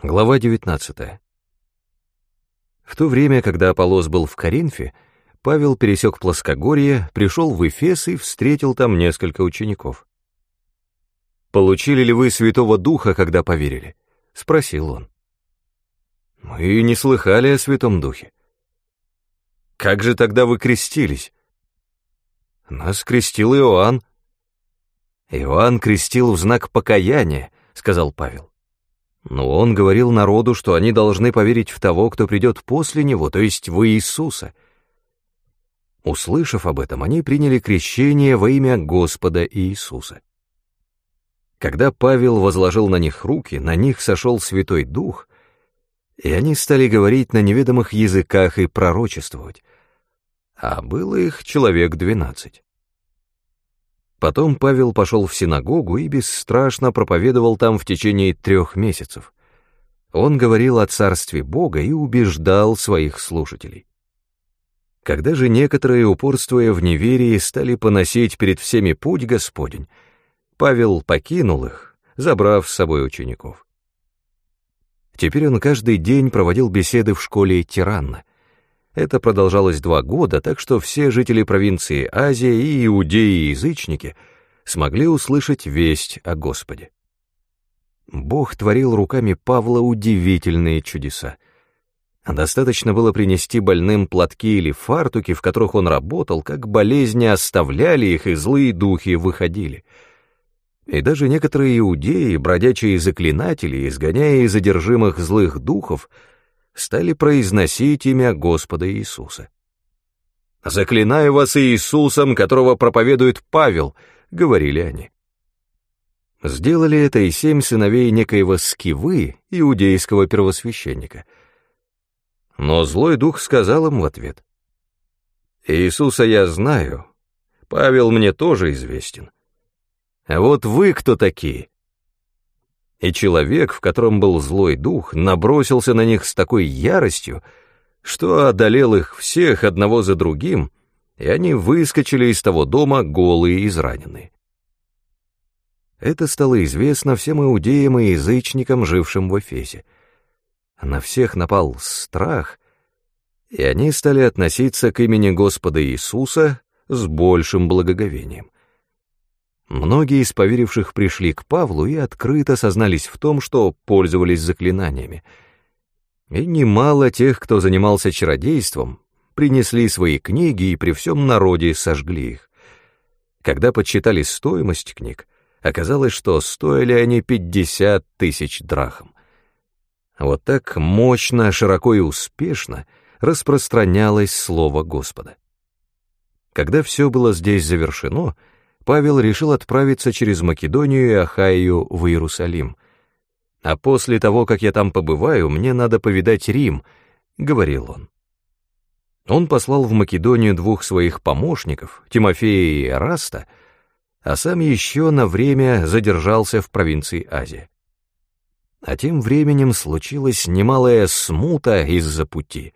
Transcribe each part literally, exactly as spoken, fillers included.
Глава девятнадцатая. В то время, когда Аполлос был в Коринфе, Павел пересек плоскогорье, пришел в Эфес и встретил там несколько учеников. «Получили ли вы Святого Духа, когда поверили?» — спросил он. «Мы не слыхали о Святом Духе». «Как же тогда вы крестились?» «Нас крестил Иоанн». «Иоанн крестил в знак покаяния», — сказал Павел. Но он говорил народу, что они должны поверить в того, кто придет после него, то есть в Иисуса. Услышав об этом, они приняли крещение во имя Господа Иисуса. Когда Павел возложил на них руки, на них сошел Святой Дух, и они стали говорить на неведомых языках и пророчествовать, а было их человек двенадцать. Потом Павел пошел в синагогу и бесстрашно проповедовал там в течение трех месяцев. Он говорил о царстве Бога и убеждал своих слушателей. Когда же некоторые, упорствуя в неверии, стали поносить перед всеми путь Господень, Павел покинул их, забрав с собой учеников. Теперь он каждый день проводил беседы в школе Тиранна. Это продолжалось два года, так что все жители провинции Азия и иудеи и язычники смогли услышать весть о Господе. Бог творил руками Павла удивительные чудеса. Достаточно было принести больным платки или фартуки, в которых он работал, как болезни оставляли их, и злые духи выходили. И даже некоторые иудеи, бродячие заклинатели, изгоняя из одержимых злых духов, стали произносить имя Господа Иисуса. «Заклинаю вас Иисусом, которого проповедует Павел», — говорили они. Сделали это и семь сыновей некоего Скивы, иудейского первосвященника. Но злой дух сказал им в ответ: «Иисуса я знаю, Павел мне тоже известен. А вот вы кто такие?» И человек, в котором был злой дух, набросился на них с такой яростью, что одолел их всех одного за другим, и они выскочили из того дома голые и израненные. Это стало известно всем иудеям и язычникам, жившим в Эфесе. На всех напал страх, и они стали относиться к имени Господа Иисуса с большим благоговением. Многие из поверивших пришли к Павлу и открыто сознались в том, что пользовались заклинаниями. И немало тех, кто занимался чародейством, принесли свои книги и при всем народе сожгли их. Когда подсчитали стоимость книг, оказалось, что стоили они пятьдесят тысяч драхм. Вот так мощно, широко и успешно распространялось слово Господа. Когда все было здесь завершено, Павел решил отправиться через Македонию и Ахайю в Иерусалим. «А после того, как я там побываю, мне надо повидать Рим», — говорил он. Он послал в Македонию двух своих помощников, Тимофея и Эраста, а сам еще на время задержался в провинции Азия. А тем временем случилась немалая смута из-за пути.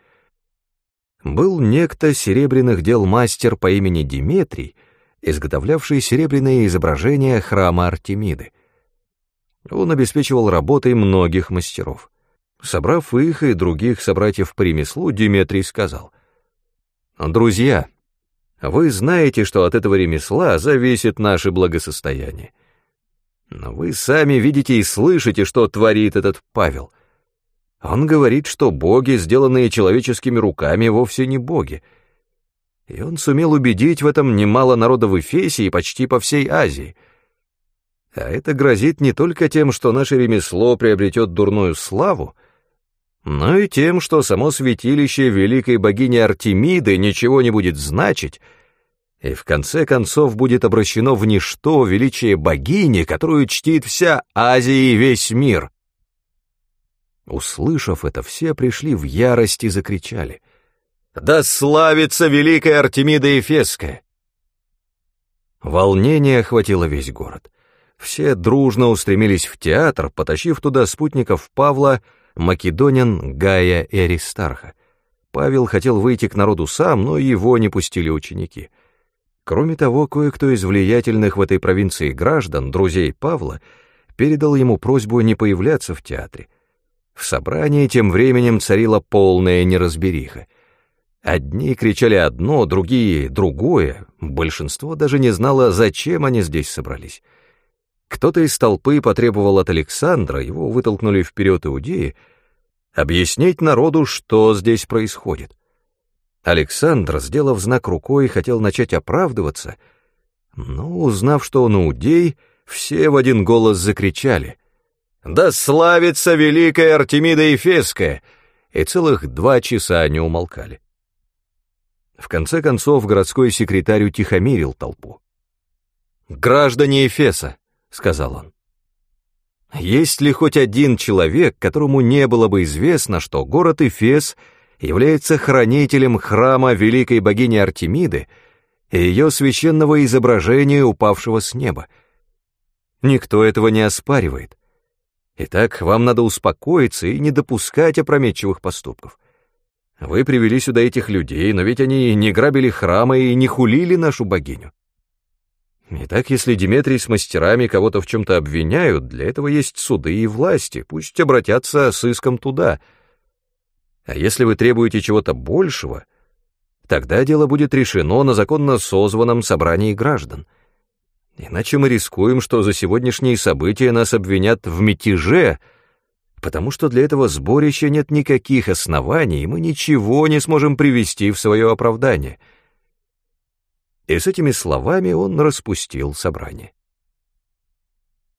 Был некто серебряных дел мастер по имени Диметрий, изготовлявший серебряные изображения храма Артемиды. Он обеспечивал работой многих мастеров. Собрав их и других собратьев по ремеслу, Диметрий сказал: «Друзья, вы знаете, что от этого ремесла зависит наше благосостояние. Но вы сами видите и слышите, что творит этот Павел. Он говорит, что боги, сделанные человеческими руками, вовсе не боги. И он сумел убедить в этом немало народа в Эфесе и почти по всей Азии. А это грозит не только тем, что наше ремесло приобретет дурную славу, но и тем, что само святилище великой богини Артемиды ничего не будет значить, и в конце концов будет обращено в ничто величие богини, которую чтит вся Азия и весь мир». Услышав это, все пришли в ярость и закричали: «Да славится великая Артемида Ефесская!» Волнение охватило весь город. Все дружно устремились в театр, потащив туда спутников Павла, македонян Гая и Аристарха. Павел хотел выйти к народу сам, но его не пустили ученики. Кроме того, кое-кто из влиятельных в этой провинции граждан, друзей Павла, передал ему просьбу не появляться в театре. В собрании тем временем царила полная неразбериха. Одни кричали одно, другие — другое. Большинство даже не знало, зачем они здесь собрались. Кто-то из толпы потребовал от Александра, его вытолкнули вперед иудеи, объяснить народу, что здесь происходит. Александр, сделав знак рукой, хотел начать оправдываться, но, узнав, что он иудей, все в один голос закричали: «Да славится великая Артемида Ефесская!» И целых два часа не умолкали. В конце концов городской секретарь утихомирил толпу. «Граждане Эфеса», — сказал он, — «есть ли хоть один человек, которому не было бы известно, что город Эфес является хранителем храма великой богини Артемиды и ее священного изображения, упавшего с неба? Никто этого не оспаривает. Итак, вам надо успокоиться и не допускать опрометчивых поступков. Вы привели сюда этих людей, но ведь они не грабили храма и не хулили нашу богиню. Итак, если Деметрий с мастерами кого-то в чем-то обвиняют, для этого есть суды и власти, пусть обратятся с иском туда. А если вы требуете чего-то большего, тогда дело будет решено на законно созванном собрании граждан. Иначе мы рискуем, что за сегодняшние события нас обвинят в мятеже, потому что для этого сборища нет никаких оснований, и мы ничего не сможем привести в свое оправдание». И с этими словами он распустил собрание.